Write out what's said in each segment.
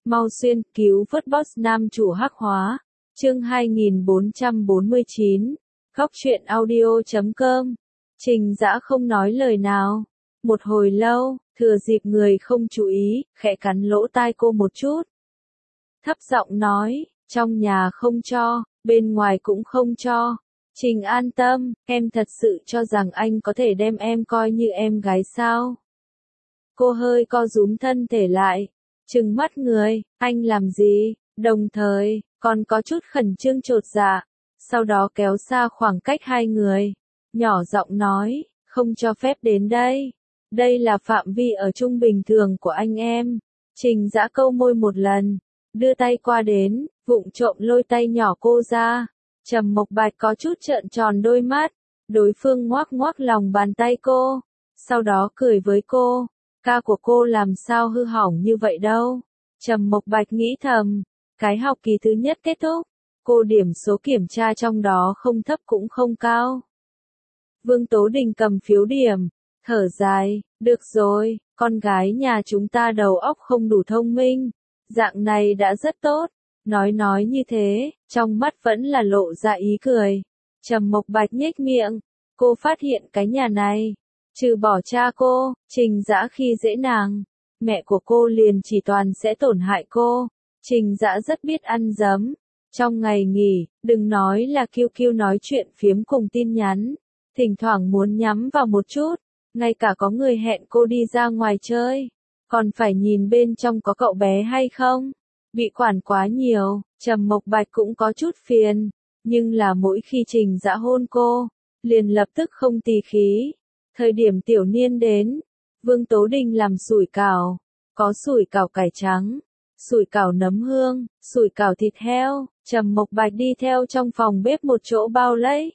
Mau xuyên cứu vớt boss nam chủ hắc hóa. Chương 2449. Góc truyện audio.com. Trình Dã không nói lời nào. Một hồi lâu, thừa dịp người không chú ý, khẽ cắn lỗ tai cô một chút. Thấp giọng nói, trong nhà không cho, bên ngoài cũng không cho. Trình an tâm, em thật sự cho rằng anh có thể đem em coi như em gái sao? Cô hơi co rúm thân thể lại, trừng mắt người, anh làm gì? Đồng thời, còn có chút khẩn trương chột dạ. Sau đó kéo xa khoảng cách hai người, nhỏ giọng nói, không cho phép đến đây. Đây là phạm vi ở chung bình thường của anh em. Trình Dã câu môi một lần, đưa tay qua đến, vụng trộm lôi tay nhỏ cô ra. Trầm Mộc Bạch có chút trợn tròn đôi mắt, đối phương ngoác ngoác lòng bàn tay cô, sau đó cười với cô, ca của cô làm sao hư hỏng như vậy đâu. Trầm Mộc Bạch nghĩ thầm, cái học kỳ thứ nhất kết thúc, cô điểm số kiểm tra trong đó không thấp cũng không cao. Vương Tố Đình cầm phiếu điểm, thở dài, được rồi, con gái nhà chúng ta đầu óc không đủ thông minh, dạng này đã rất tốt. Nói như thế, trong mắt vẫn là lộ ra ý cười. Trầm Mộc Bạch nhếch miệng, cô phát hiện cái nhà này, trừ bỏ cha cô, Trình Dã khi dễ nàng, mẹ của cô liền chỉ toàn sẽ tổn hại cô. Trình Dã rất biết ăn dấm. Trong ngày nghỉ, đừng nói là QQ nói chuyện phiếm cùng tin nhắn, thỉnh thoảng muốn nhắm vào một chút, ngay cả có người hẹn cô đi ra ngoài chơi, còn phải nhìn bên trong có cậu bé hay không. Bị quản quá nhiều, Trầm Mộc Bạch cũng có chút phiền, nhưng là mỗi khi Trình Dã hôn cô, liền lập tức không tì khí. Thời điểm tiểu niên đến, Vương Tố Đình làm sủi cảo, có sủi cảo cải trắng, sủi cảo nấm hương, sủi cảo thịt heo. Trầm Mộc Bạch đi theo trong phòng bếp một chỗ bao lấy.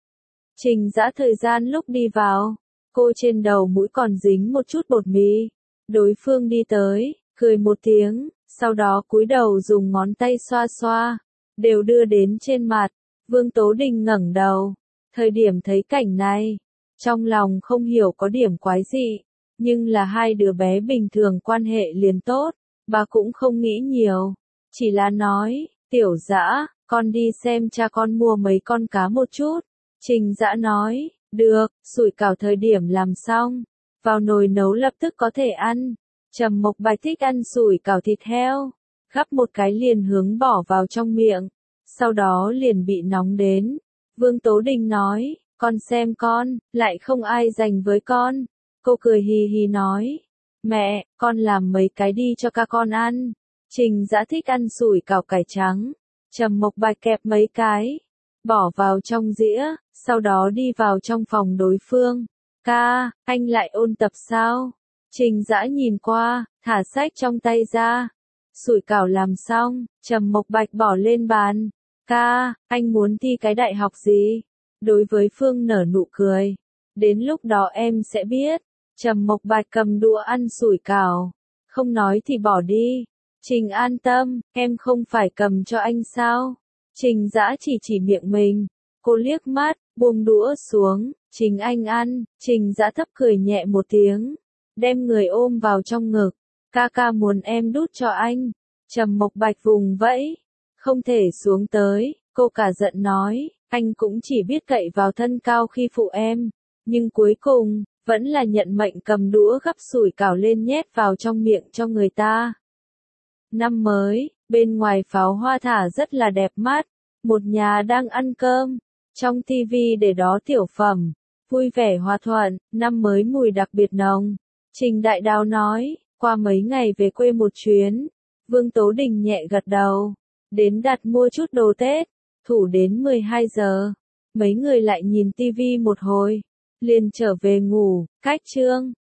Trình Dã thời gian lúc đi vào, cô trên đầu mũi còn dính một chút bột mì. Đối phương đi tới, cười một tiếng, sau đó cúi đầu dùng ngón tay xoa xoa, đều đưa đến trên mặt. Vương Tố Đình ngẩng đầu, thời điểm thấy cảnh này, trong lòng không hiểu có điểm quái dị, nhưng là hai đứa bé bình thường quan hệ liền tốt, bà cũng không nghĩ nhiều, chỉ là nói, Tiểu Dã, con đi xem cha con mua mấy con cá một chút. Trình Dã nói, được, sủi cảo thời điểm làm xong, vào nồi nấu lập tức có thể ăn. Trầm Mộc Bạch thích ăn sủi cảo thịt heo, gắp một cái liền hướng bỏ vào trong miệng, sau đó liền bị nóng đến. Vương Tố Đình nói, con xem con, lại không ai dành với con. Cô cười hì hì nói, mẹ, con làm mấy cái đi cho ca con ăn. Trình Dã thích ăn sủi cảo cải trắng, Trầm Mộc Bạch kẹp mấy cái, bỏ vào trong dĩa, sau đó đi vào trong phòng đối phương. Ca, anh lại ôn tập sao? Trình Dã nhìn qua, thả sách trong tay ra. Sủi cảo làm xong, Trầm Mộc Bạch bỏ lên bàn. Ca, anh muốn thi cái đại học gì? Đối với Phương nở nụ cười. Đến lúc đó em sẽ biết. Trầm Mộc Bạch cầm đũa ăn sủi cảo. Không nói thì bỏ đi. Trình an tâm, em không phải cầm cho anh sao? Trình Dã chỉ miệng mình. Cô liếc mắt, buông đũa xuống, Trình anh ăn. Trình Dã thấp cười nhẹ một tiếng, đem người ôm vào trong ngực. Ca ca muốn em đút cho anh. Trầm Mộc Bạch vùng vẫy, không thể xuống tới. Cô cả giận nói, anh cũng chỉ biết cậy vào thân cao khi phụ em, nhưng cuối cùng vẫn là nhận mệnh cầm đũa gắp sủi cảo lên nhét vào trong miệng cho người ta. Năm mới, bên ngoài pháo hoa thả rất là đẹp mắt. Một nhà đang ăn cơm, trong tivi để đó tiểu phẩm, vui vẻ hòa thuận, năm mới mùi đặc biệt nồng. Trình Đại Đào nói, qua mấy ngày về quê một chuyến. Vương Tố Đình nhẹ gật đầu, đến đặt mua chút đồ Tết, thủ đến 12 giờ. Mấy người lại nhìn tivi một hồi, liền trở về ngủ. Cách chương